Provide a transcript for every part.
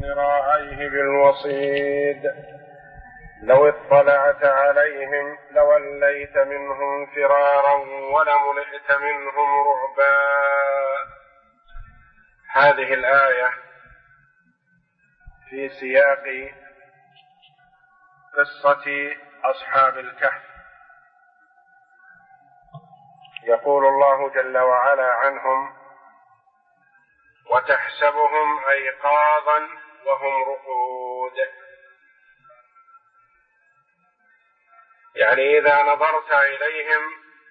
ذراعيه بالوصيد لو اطلعت عليهم لوليت منهم فرارا ولملئت منهم رعبا. هذه الآية في سياق قصة أصحاب الكهف. يقول الله جل وعلا عنهم: وتحسبهم أيقاظا وهم رقود. يعني إذا نظرت إليهم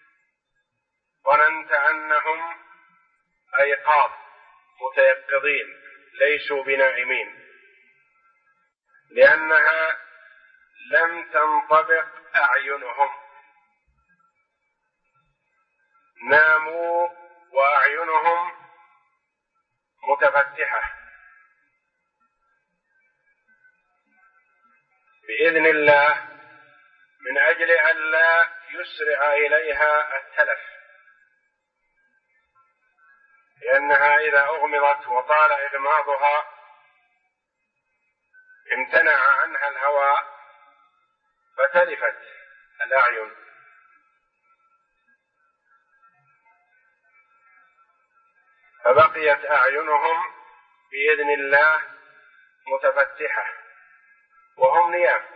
ظننت أنهم أيقاظ متيقظين ليسوا بنائمين، لأنها لم تنطبق أعينهم، ناموا وأعينهم متفتحة بإذن الله من أجل أن لا يسرع إليها التلف، لأنها إذا أغمضت وطال إغماضها امتنع عنها الهواء فتلفت الأعين. فبقيت أعينهم بإذن الله متفتحة وهم نيام.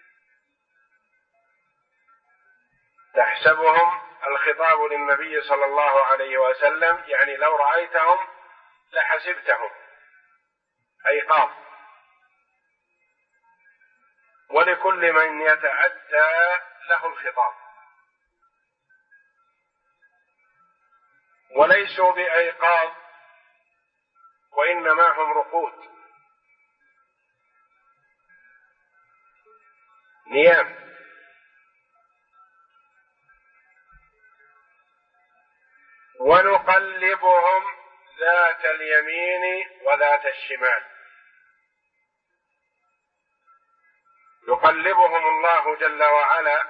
تحسبهم الخطاب للنبي صلى الله عليه وسلم، يعني لو رأيتهم لحسبتهم أيقاظ، ولكل من يتأتى له الخطاب، وليسوا بأيقاظ وإنما هم رقود نيام. ونقلبهم ذات اليمين وذات الشمال. يقلبهم الله جل وعلا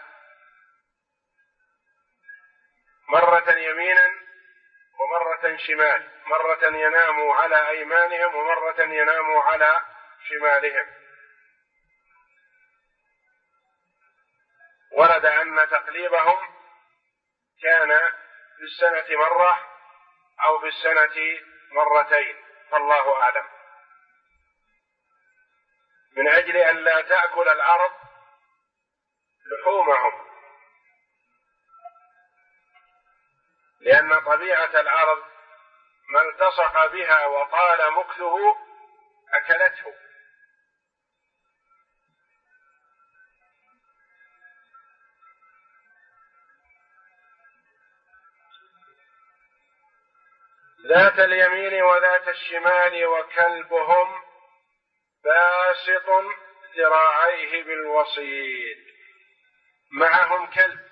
مرة يمينا ومرة شمال، مرة يناموا على أيمانهم ومرة يناموا على شمالهم. ورد أن تقليبهم كان في السنة مرة أو في السنة مرتين، فالله أعلم، من أجل أن لا تأكل الأرض لحومهم، لأن طبيعة الأرض ما التصق بها وطال مكثه أكلته. ذات اليمين وذات الشمال وكلبهم باسط ذراعيه بالوصيد. معهم كلب،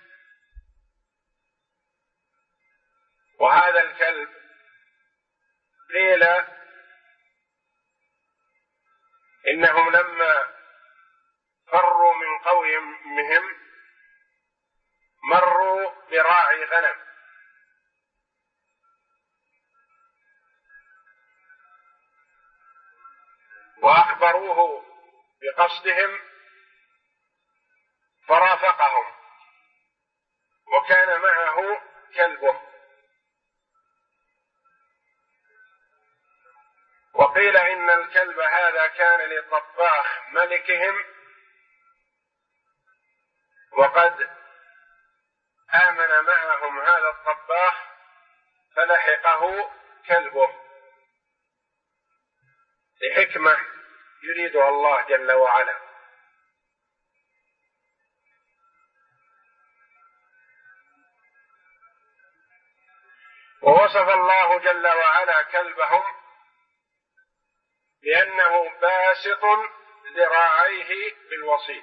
وهذا الكلب قيل إنهم لما فروا من قومهم مروا براعي غنم، وأخبروه بقصدهم فرافقهم وكان معه كلبه. وقيل إن الكلب هذا كان لطباخ ملكهم، وقد آمن معهم هذا الطباخ فلحقه كلبه لحكمة يريدها الله جل وعلا. ووصف الله جل وعلا كلبهم بأنه باسط ذراعيه بالوصيد.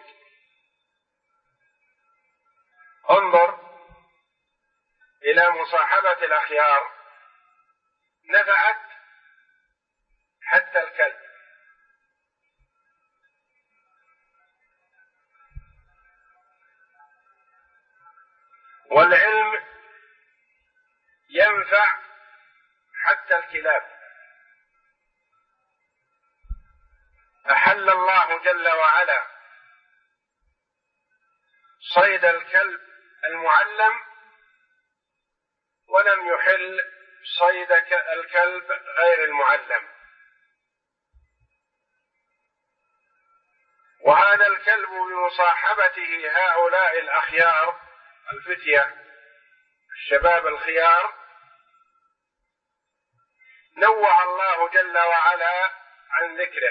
انظر إلى مصاحبة الأخيار، نفعت حتى الكلب. والعلم ينفع حتى الكلاب. أحل الله جل وعلا صيد الكلب المعلم ولم يحل صيد الكلب غير المعلم. وهذا الكلب بمصاحبته هؤلاء الأخيار الفتية الشباب الخيار نوه الله جل وعلا عن ذكره،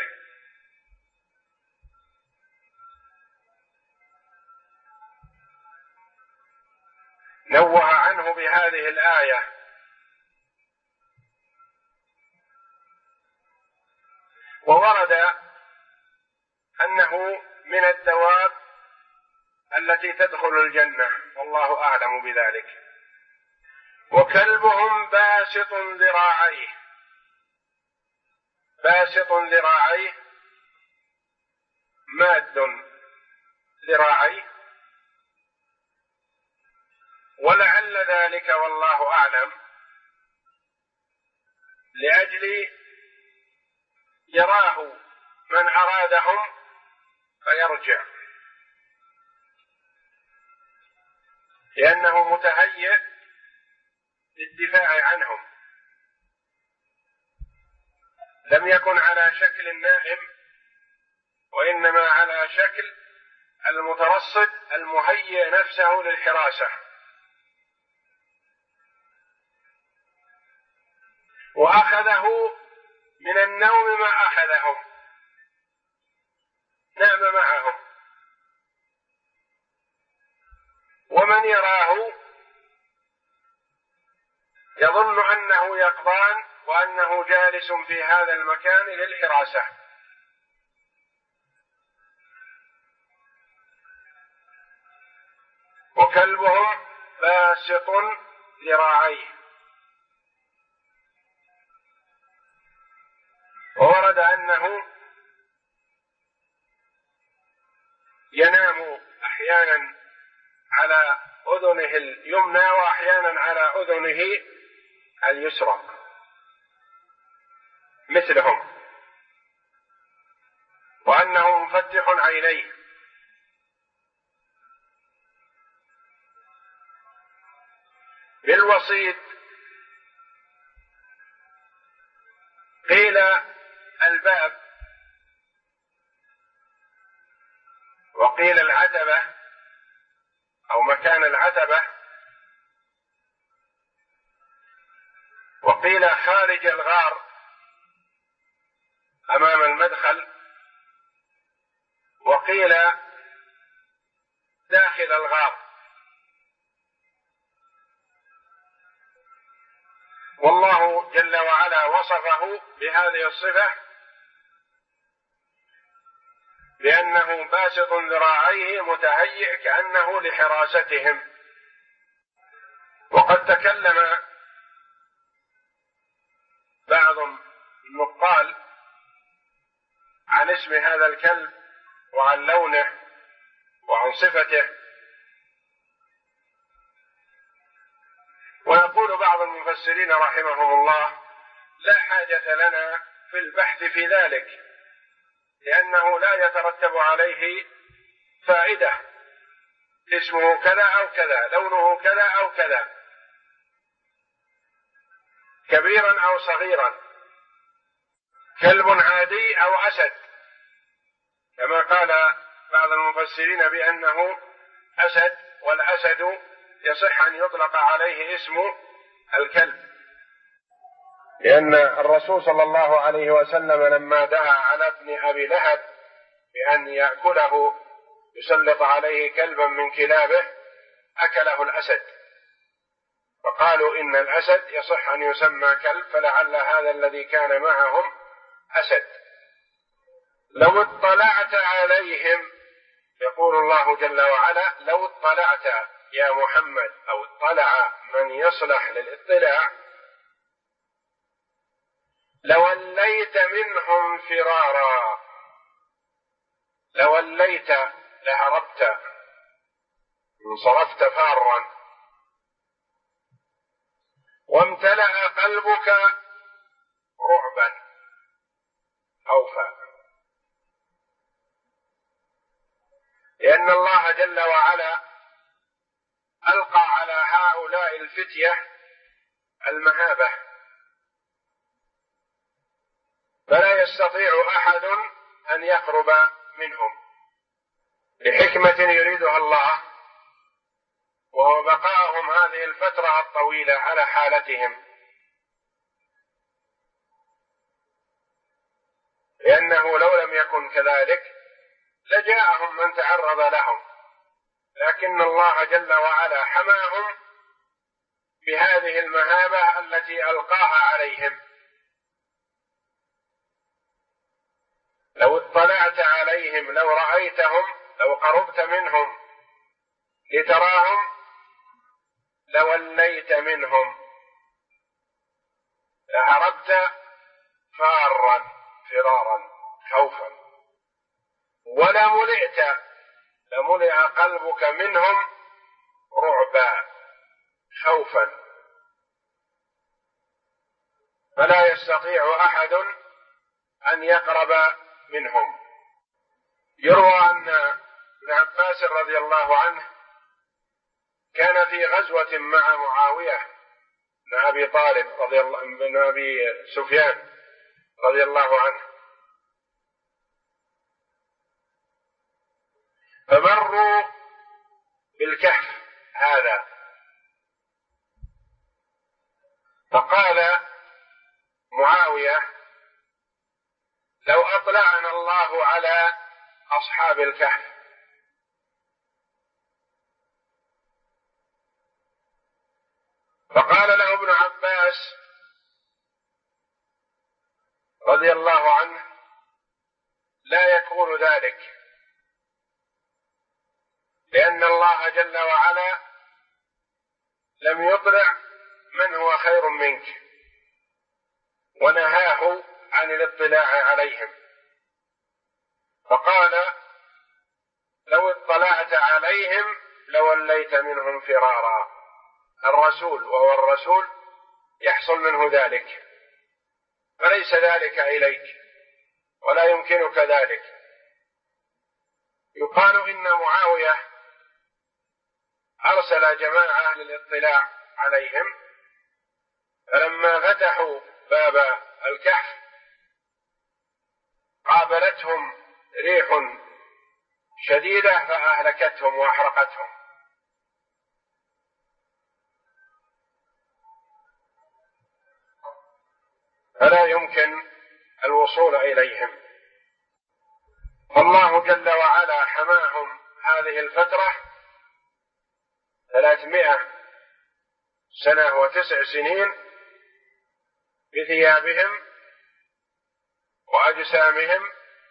نوه عنه بهذه الآية. وورد أنه من الدواب التي تدخل الجنة والله أعلم بذلك. وكلبهم باسط ذراعيه، باسط ذراعيه ماد ذراعيه، ولعل ذلك والله أعلم لأجل يراه من أرادهم فيرجع، لأنه متهيئ للدفاع عنهم، لم يكن على شكل النائم وإنما على شكل المترصد المهيئ نفسه للحراسة. وأخذه من النوم ما أخذهم، نام معهم، ومن يراه يظن أنه يقظان وأنه جالس في هذا المكان للحراسة. وكلبهم باسط ذراعيه. وورد أنه ينام أحيانا على أذنه اليمنى وأحيانا على أذنه اليسرى مثلهم، وأنه مفتح عينيه. بالوسيط قيل الباب، وقيل العتبة أو مكان العتبة، وقيل خارج الغار أمام المدخل، وقيل داخل الغار. والله جل وعلا وصفه بهذه الصفة بأنه باسط ذراعيه متهيئ كأنه لحراستهم. وقد تكلم بعض النقال عن اسم هذا الكلب وعن لونه وعن صفته، ويقول بعض المفسرين رحمهم الله: لا حاجة لنا في البحث في ذلك، لأنه لا يترتب عليه فائدة، اسمه كذا أو كذا، لونه كذا أو كذا، كبيرا أو صغيرا، كلب عادي أو أسد، كما قال بعض المفسرين بأنه أسد، والأسد يصح أن يطلق عليه اسم الكلب، لأن الرسول صلى الله عليه وسلم لما دعا على ابن أبي لهب بأن يأكله يسلط عليه كلبا من كلابه أكله الأسد، فقالوا إن الأسد يصح أن يسمى كلب، فلعل هذا الذي كان معهم أسد. لو اطلعت عليهم، يقول الله جل وعلا: لو اطلعت يا محمد، أو اطلع من يصلح للاطلاع، لوليت منهم فرارا، لوليت لهربت، انصرفت فارا، وامتلأ قلبك رعبا خوفا. لأن الله جل وعلا ألقى على هؤلاء الفتية المهابة، فلا يستطيع أحد أن يقرب منهم لحكمة يريدها الله، وهو بقاءهم هذه الفترة الطويلة على حالتهم، لأنه لو لم يكن كذلك لجاءهم من تعرض لهم، لكن الله جل وعلا حماهم بهذه المهابة التي ألقاها عليهم. لو اطلعت عليهم، لو رأيتهم، لو قربت منهم لتراهم لوليت منهم، لهربت فرارا خوفا، لملئ قلبك منهم رعبا خوفا، فلا يستطيع أحد أن يقرب منهم. يروى أن ابن عباس رضي الله عنه كان في غزوة مع معاوية بن أبي طالب بن أبي سفيان رضي الله عنه، فمروا بالكهف هذا، فقال معاوية: لو أطلعنا الله على أصحاب الكهف فقال له ابن عباس رضي الله عنه: لا يكون ذلك، لأن الله جل وعلا لم يطلع من هو خير منك، ونهاه عن الاطلاع عليهم، فقال: لو اطلعت عليهم لوليت منهم فرارا. الرسول وهو الرسول يحصل منه ذلك، فليس ذلك إليك ولا يمكنك ذلك. يقال إن معاوية أرسل جماعة للاطلاع عليهم، فلما فتحوا باب الكهف قابلتهم ريح شديدة فأهلكتهم وأحرقتهم. فلا يمكن الوصول إليهم. الله جل وعلا حماهم هذه الفترة 300 سنة و9 سنين بثيابهم وأجسامهم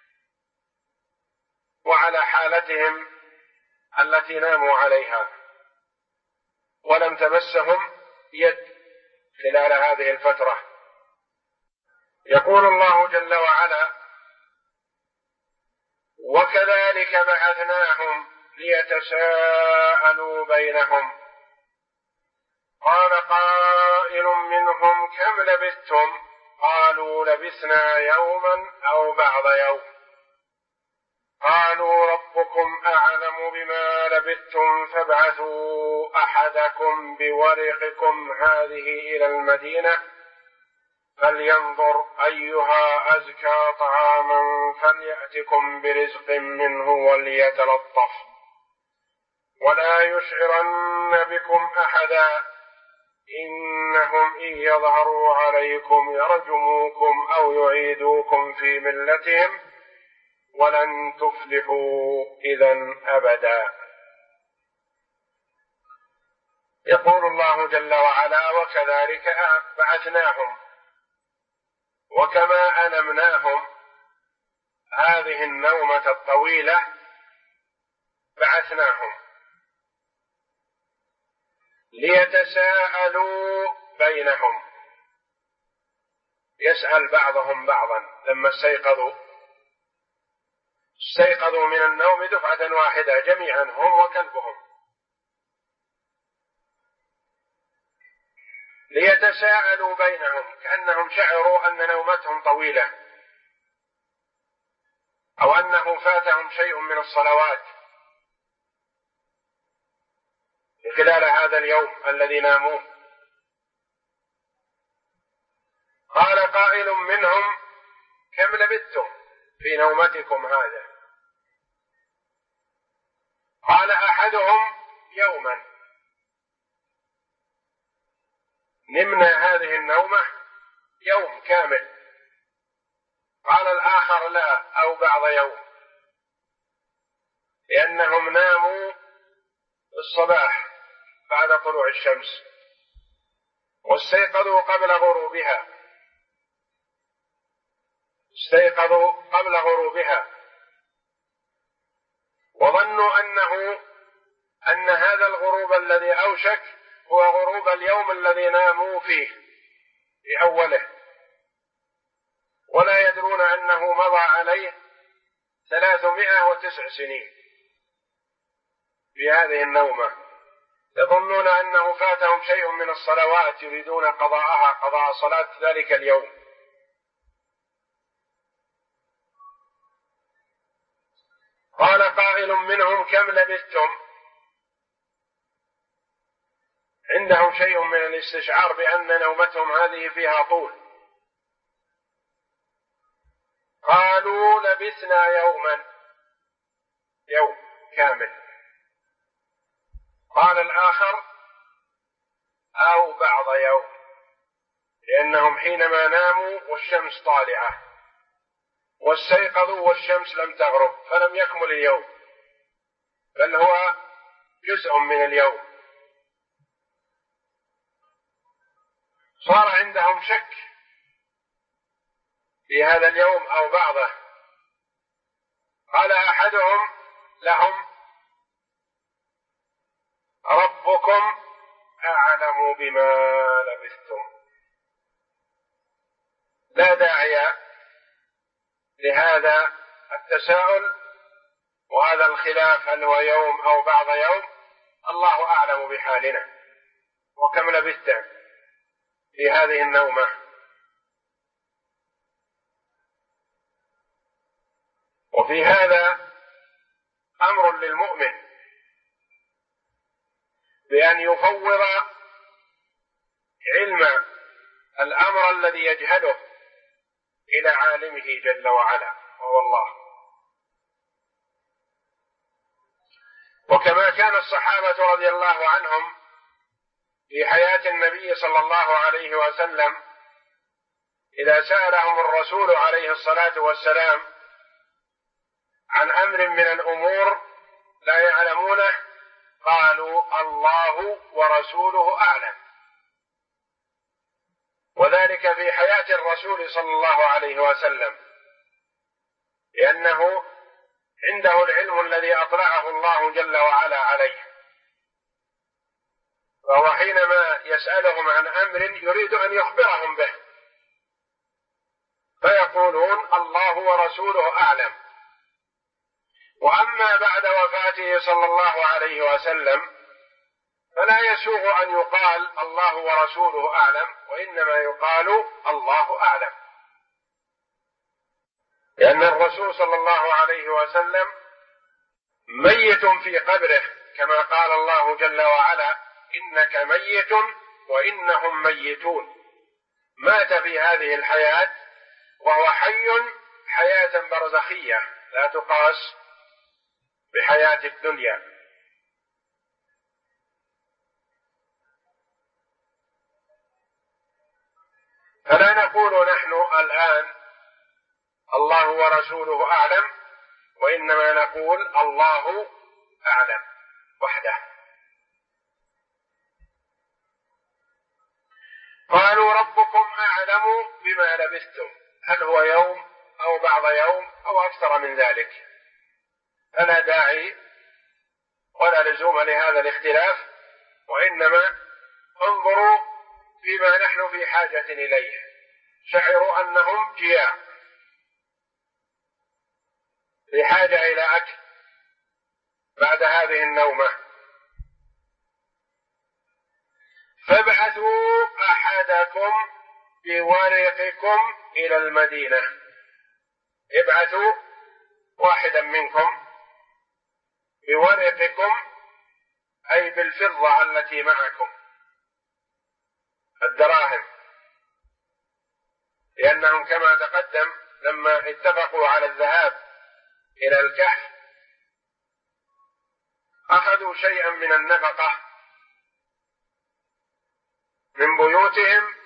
وعلى حالتهم التي ناموا عليها، ولم تمسهم يد خلال هذه الفترة. يقول الله جل وعلا: وكذلك بعثناهم ليتساءلوا بينهم قال قائل منهم كم لبثتم قالوا لبثنا يوما أو بعض يوم قالوا ربكم أعلم بما لبثتم فابعثوا أحدكم بورقكم هذه إلى المدينة فلينظر أيها أزكى طعاما فليأتكم برزق منه وليتلطف ولا يشعرن بكم أحدا إنهم إن يظهروا عليكم يرجموكم أو يعيدوكم في ملتهم ولن تفلحوا إذا أبدا. يقول الله جل وعلا: وكذلك بعثناهم، وكما أنمناهم هذه النومة الطويلة بعثناهم ليتساءلوا بينهم، يسأل بعضهم بعضا لما استيقظوا من النوم دفعة واحدة جميعا هم وكلبهم، ليتساءلوا بينهم كأنهم شعروا أن نومتهم طويلة أو أنه فاتهم شيء من الصلوات خلال هذا اليوم الذي ناموه. قال قائل منهم كم لبثتم في نومتكم هذا؟ قال أحدهم يوما، نمنا هذه النومة يوم كامل. قال الآخر لا، أو بعض يوم، لأنهم ناموا الصباح بعد طلوع الشمس واستيقظوا قبل غروبها، وظنوا أن هذا الغروب الذي أوشك هو غروب اليوم الذي ناموا فيه في أوله، ولا يدرون أنه مضى عليه 309 سنين في هذه النومة. يظنون أنه فاتهم شيء من الصلوات يريدون قضاءها، قضاء صلاة ذلك اليوم. قال قائل منهم كم لبثتم؟ عندهم شيء من الاستشعار بأن نومتهم هذه فيها طول. قالوا لبثنا يوما، يوم كامل. قال الآخر أو بعض يوم، لأنهم حينما ناموا والشمس طالعة واستيقظوا والشمس لم تغرب فلم يكمل اليوم، بل هو جزء من اليوم. صار عندهم شك في هذا اليوم أو بعضه. قال أحدهم لهم ربكم أعلم بما لبثتم. لا داعي لهذا التساؤل وهذا الخلاف، هل هو يوم أو بعض يوم. الله أعلم بحالنا وكم لبثت في هذه النومة. وفي هذا أمر للمؤمن بأن يفوض علم الأمر الذي يجهله إلى عالمه جل وعلا وهو الله. وكما كان الصحابة رضي الله عنهم في حياة النبي صلى الله عليه وسلم إذا سألهم الرسول عليه الصلاة والسلام عن أمر من الأمور لا يعلمونه قالوا الله ورسوله أعلم. وذلك في حياة الرسول صلى الله عليه وسلم، لأنه عنده العلم الذي أطلعه الله جل وعلا عليه، فهو حينما يسألهم عن أمر يريد أن يخبرهم به، فيقولون الله ورسوله أعلم. وأما بعد وفاته صلى الله عليه وسلم فلا يسوغ أن يقال الله ورسوله أعلم، وإنما يقال الله أعلم، لأن الرسول صلى الله عليه وسلم ميت في قبره، كما قال الله جل وعلا إنك ميت وإنهم ميتون. مات في هذه الحياة وهو حي حياة برزخية لا تقاس بحياة الدنيا. فلا نقول نحن الآن الله ورسوله أعلم، وإنما نقول الله أعلم وحده. قالوا ربكم أعلم بما لبثتم، هل هو يوم أو بعض يوم أو أكثر من ذلك. فلا داعي ولا لزوم لهذا الاختلاف، وإنما انظروا فيما نحن في حاجة إليه. شعروا أنهم جياع في حاجة إلى أكل بعد هذه النومة، فابعثوا أحدكم بورقكم إلى المدينة. ابعثوا واحدا منكم بورقكم أي بالفضة التي معكم، الدراهم، لأنهم كما تقدم لما اتفقوا على الذهاب إلى الكهف أخذوا شيئا من النفقة من بيوتهم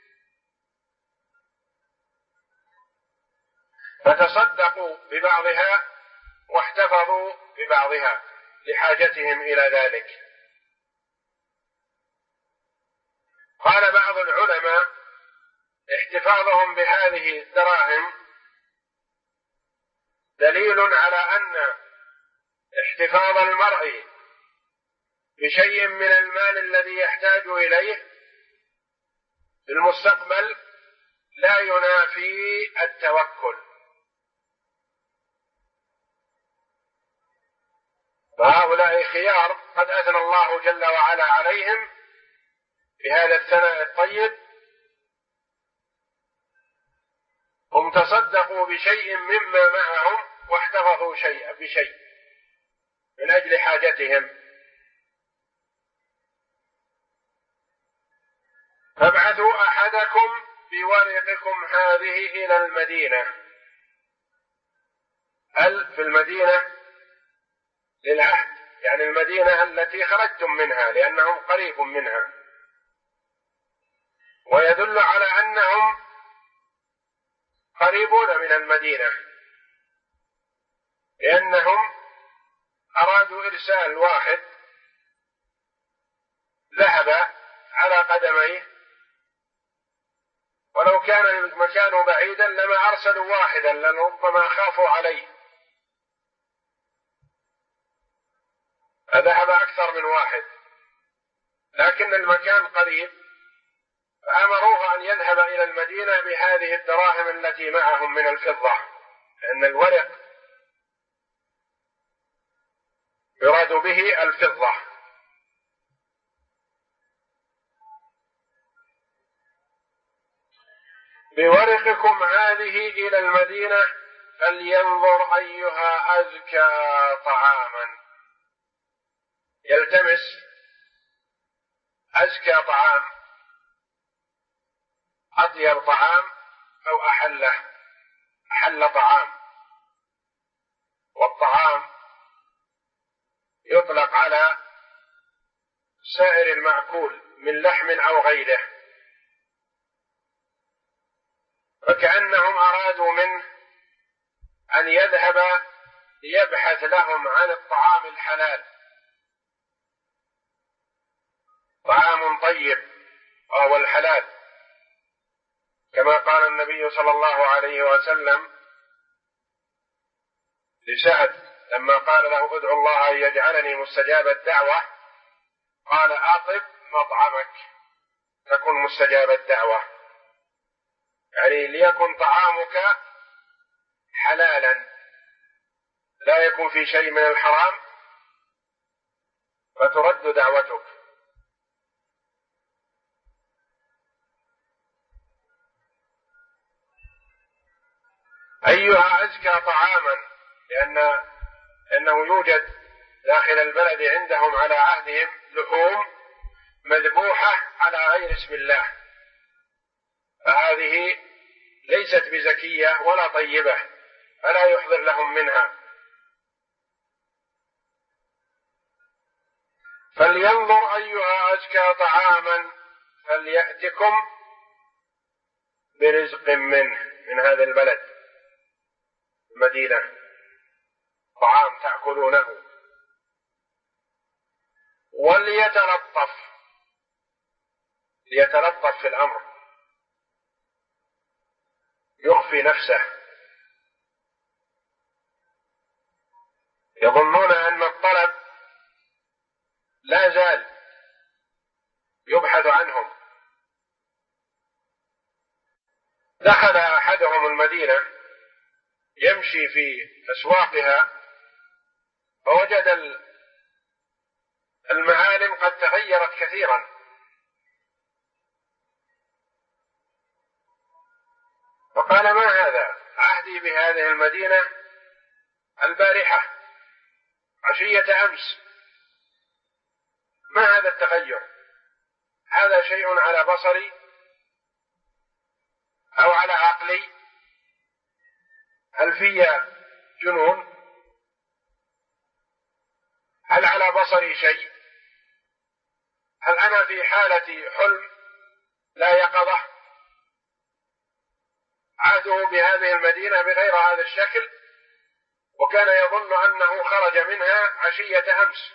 فتصدقوا ببعضها واحتفظوا ببعضها لحاجتهم إلى ذلك. قال بعض العلماء احتفاظهم بهذه الدراهم دليل على أن احتفاظ المرء بشيء من المال الذي يحتاج إليه في المستقبل لا ينافي التوكل، فهؤلاء خيار قد أثنى الله جل وعلا عليهم بهذا الثناء الطيب، هم تصدقوا بشيء مما معهم واحتفظوا بشيء من أجل حاجتهم. فابعثوا أحدكم بورقكم هذه إلى المدينة. في المدينة للعهد، يعني المدينة التي خرجتم منها لأنهم قريب منها، ويدل على أنهم قريبون من المدينة لأنهم أرادوا إرسال واحد ذهب على قدميه، ولو كان المكان بعيدا لما أرسلوا واحدا لربما خافوا عليه، فذهب أكثر من واحد، لكن المكان قريب فأمروه أن يذهب إلى المدينة بهذه الدراهم التي معهم من الفضة، لأن الورق يراد به الفضة. بورقكم هذه إلى المدينة فلينظر أيها أزكى طعاما، يلتمس أزكى طعام، أطيب طعام أو أحل طعام، والطعام يطلق على سائر المأكول من لحم أو غيره، فكأنهم أرادوا منه أن يذهب ليبحث لهم عن الطعام الحلال، طعام طيب وهو الحلال، كما قال النبي صلى الله عليه وسلم لسعد لما قال له ادعو الله أن يجعلني مستجاب الدعوة، قال أطب مطعمك تكن مستجاب الدعوة، يعني ليكن طعامك حلالا لا يكون في شيء من الحرام فترد دعوتك. أيها أزكى طعاما، لأنه يوجد داخل البلد عندهم على عهدهم لحوم مذبوحة على غير اسم الله، فهذه ليست بزكية ولا طيبة فلا يحضر لهم منها. فلينظر أيها أزكى طعاما فليأتكم برزق منه، من هذا البلد المدينة، طعام تأكلونه، وليتلطف في الأمر، يخفي نفسه، يظنون أن الطلب لا زال يبحث عنهم. دخل أحدهم المدينة يمشي في أسواقها فوجد المعالم قد تغيرت كثيرا، فقال ما هذا؟ عهدي بهذه المدينة البارحة عشية أمس، ما هذا التغير؟ هذا شيء على بصري أو على عقلي؟ هل في جنون؟ هل على بصري شيء؟ هل أنا في حالة حلم لا يقظة؟ عهده بهذه المدينة بغير هذا الشكل، وكان يظن أنه خرج منها عشية أمس،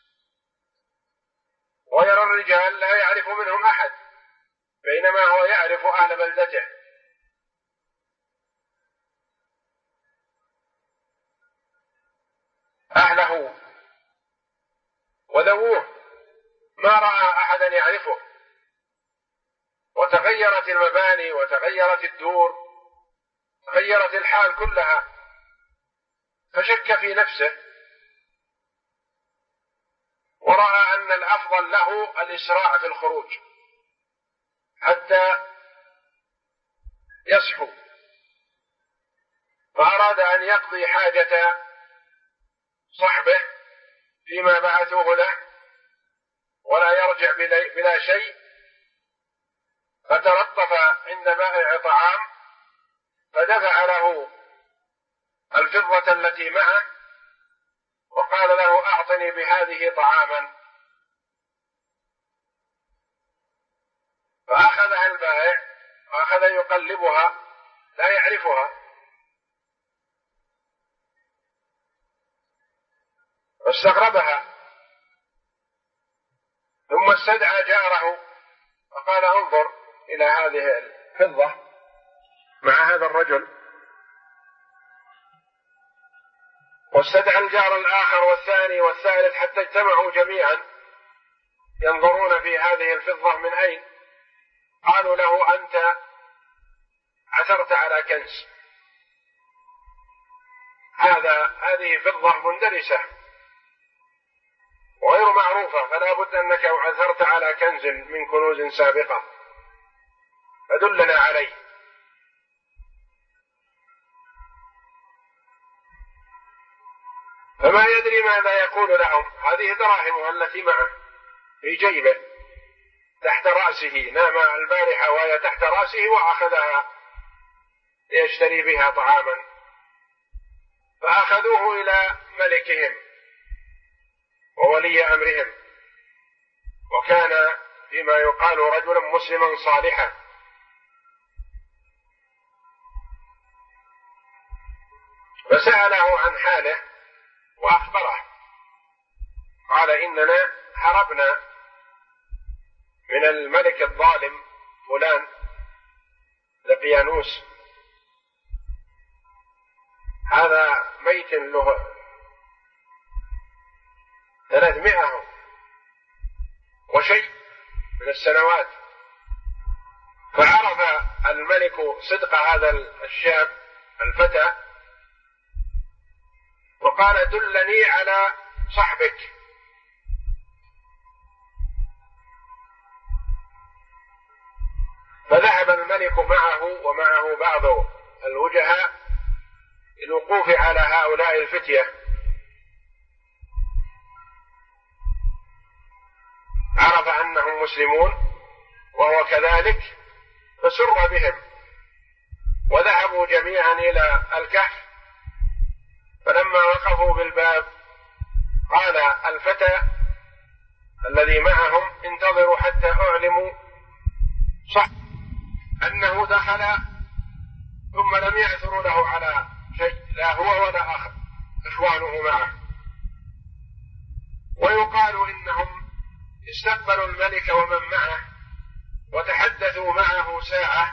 ويرى الرجال لا يعرف منهم أحد، بينما هو يعرف أهل بلدته. أهله وذووه، ما رأى أحدا يعرفه، وتغيرت المباني وتغيرت الدور، تغيرت الحال كلها، فشك في نفسه ورأى أن الأفضل له الإسراع في الخروج حتى يصحو، فأراد أن يقضي حاجة صحبه فيما بعثوه له ولا يرجع بلا شيء، فتلطف عند بائع طعام فدفع له الفضة التي معه وقال له أعطني بهذه طعاما، فأخذها البائع وأخذ يقلبها لا يعرفها، فاستغربها، ثم استدعى جاره وقال انظر إلى هذه الفضة مع هذا الرجل، واستدعى الجار الآخر والثاني والثالث حتى اجتمعوا جميعا ينظرون في هذه الفضة من أين. قالوا له أنت عثرت على كنز، هذه فضة مندرسة وغير معروفة، فلا بد أنك عثرت على كنز من كنوز سابقة فدلنا عليه. فما يدري ماذا يقول لهم، هذه دراهمه التي معه في جيبه تحت رأسه، نام البارحة وهي تحت رأسه وأخذها ليشتري بها طعاما، فأخذوه إلى ملكهم وولي أمرهم، وكان فيما يقال رجلا مسلما صالحا، فسأله عن حاله وأخبره، قال إننا هربنا من الملك الظالم فلان دقيانوس، هذا ميت له 300 وشيء من السنوات، فعرف الملك صدق هذا الشاب الفتى وقال دلني على صحبك، فذهب الملك معه ومعه بعض الوجهاء للوقوف على هؤلاء الفتية، عرف أنهم مسلمون وهو كذلك فسر بهم، وذهبوا جميعا إلى الكهف، فلما وقفوا بالباب قال الفتى الذي معهم انتظروا حتى أعلموا صح أنه دخل، ثم لم يعثروا له على شيء، لا هو ولا إخوانه معه. ويقال إنهم استقبلوا الملك ومن معه وتحدثوا معه ساعة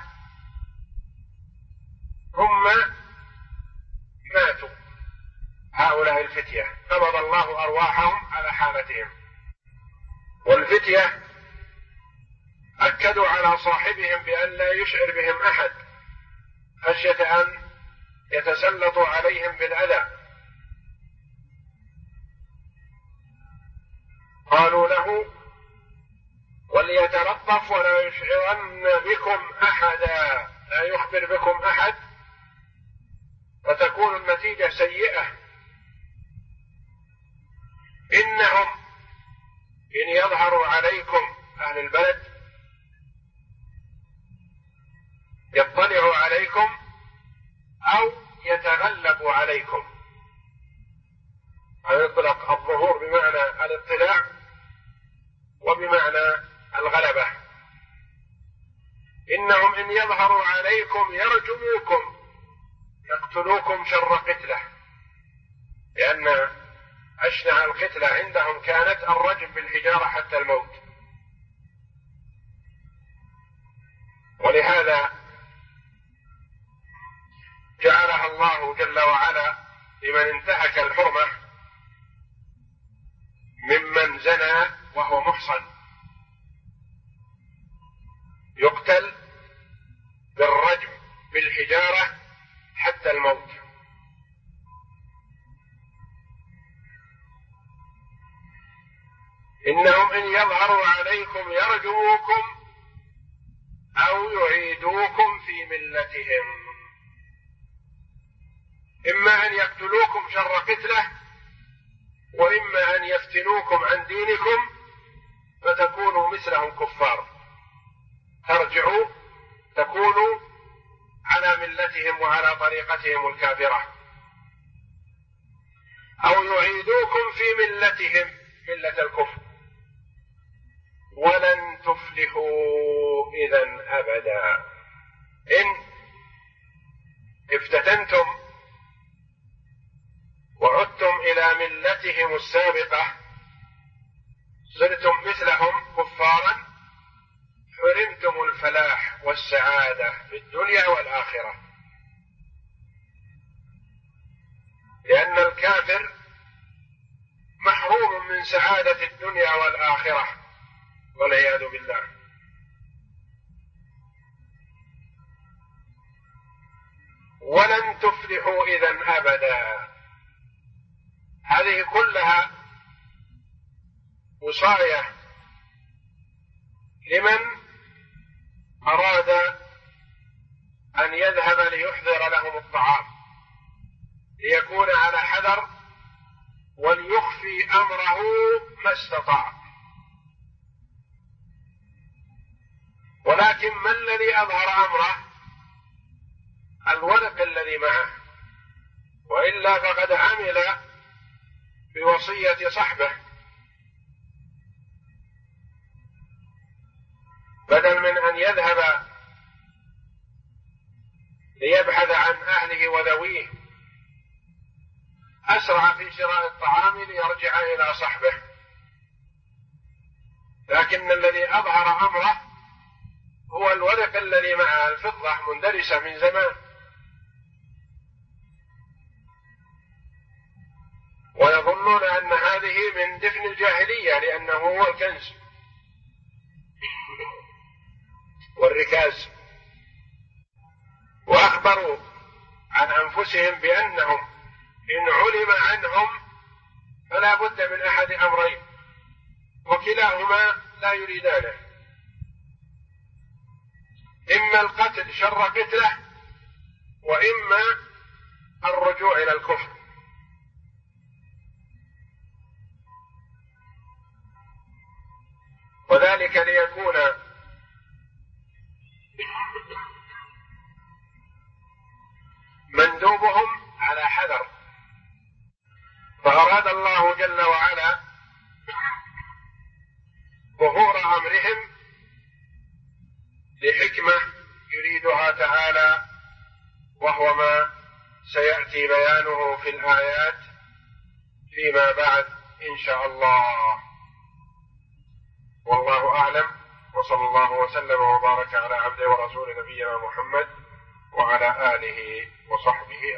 ثم ماتوا هؤلاء الفتية، قبض الله أرواحهم على حالتهم. والفتية أكدوا على صاحبهم بأن لا يشعر بهم أحد خشية أن يتسلطوا عليهم بالأذى، قالوا له وليتلطف ولا يشعرن بكم أحدا، لا يخبر بكم أحد فتكون النتيجة سيئة. إنهم إن يظهروا عليكم أهل البلد يطلعوا عليكم أو يتغلبوا عليكم. يطلق الظهور بمعنى الاطلاع وبمعنى الغلبة. إنهم إن يظهروا عليكم يرجموكم يقتلوكم شر قتلة، لأن أشنع القتلة عندهم كانت الرجم بالحجارة حتى الموت. ولهذا جعلها الله جل وعلا لمن انتهك الحرمة ممن زنى وهو محصن يقتل بالرجم بالحجارة حتى الموت. إنهم إن يظهروا عليكم يرجموكم أو يعيدوكم في ملتهم، إما أن يقتلوكم شر قتلة وإما أن يفتنوكم عن دينكم فتكونوا مثلهم كفار، ترجعوا تكونوا على ملتهم وعلى طريقتهم الكافرة، أو يعيدوكم في ملتهم ملة الكفر ولن تفلحوا إذن أبدا. إن افتتنتم وعدتم إلى ملتهم السابقة صرتم مثلهم كفارا حرمتم الفلاح والسعادة في الدنيا والآخرة، لأن الكافر محروم من سعادة الدنيا والآخرة والعياذ بالله. ولن تفلحوا إذن أبدا، هذه كلها وصاية لمن أراد أن يذهب ليحضر لهم الطعام ليكون على حذر وليخفي أمره ما استطاع. ولكن ما الذي أظهر أمره؟ الورق الذي معه، وإلا فقد عمل بوصية صحبه، بدل من أن يذهب ليبحث عن أهله وذويه أسرع في شراء الطعام ليرجع إلى صحبه. لكن الذي أظهر أمره هو الورق الذي معه، الفضة مندرسة من زمان، ويظنون أن هذه من دفن الجاهلية لأنه هو الكنز والركاز. وأخبروا عن أنفسهم بأنهم إن علم عنهم فلا بد من أحد أمرين، وكلاهما لا يريدانه: إما القتل شر قتله وإما الرجوع إلى الكفر. وذلك ليكون مندوبهم على حذر. فأراد الله جل وعلا ظهور أمرهم لحكمة يريدها تعالى، وهو ما سيأتي بيانه في الآيات فيما بعد إن شاء الله. والله أعلم، وصلى الله وسلم وبارك على عبده ورسول نبينا محمد وعلى آله وصحبه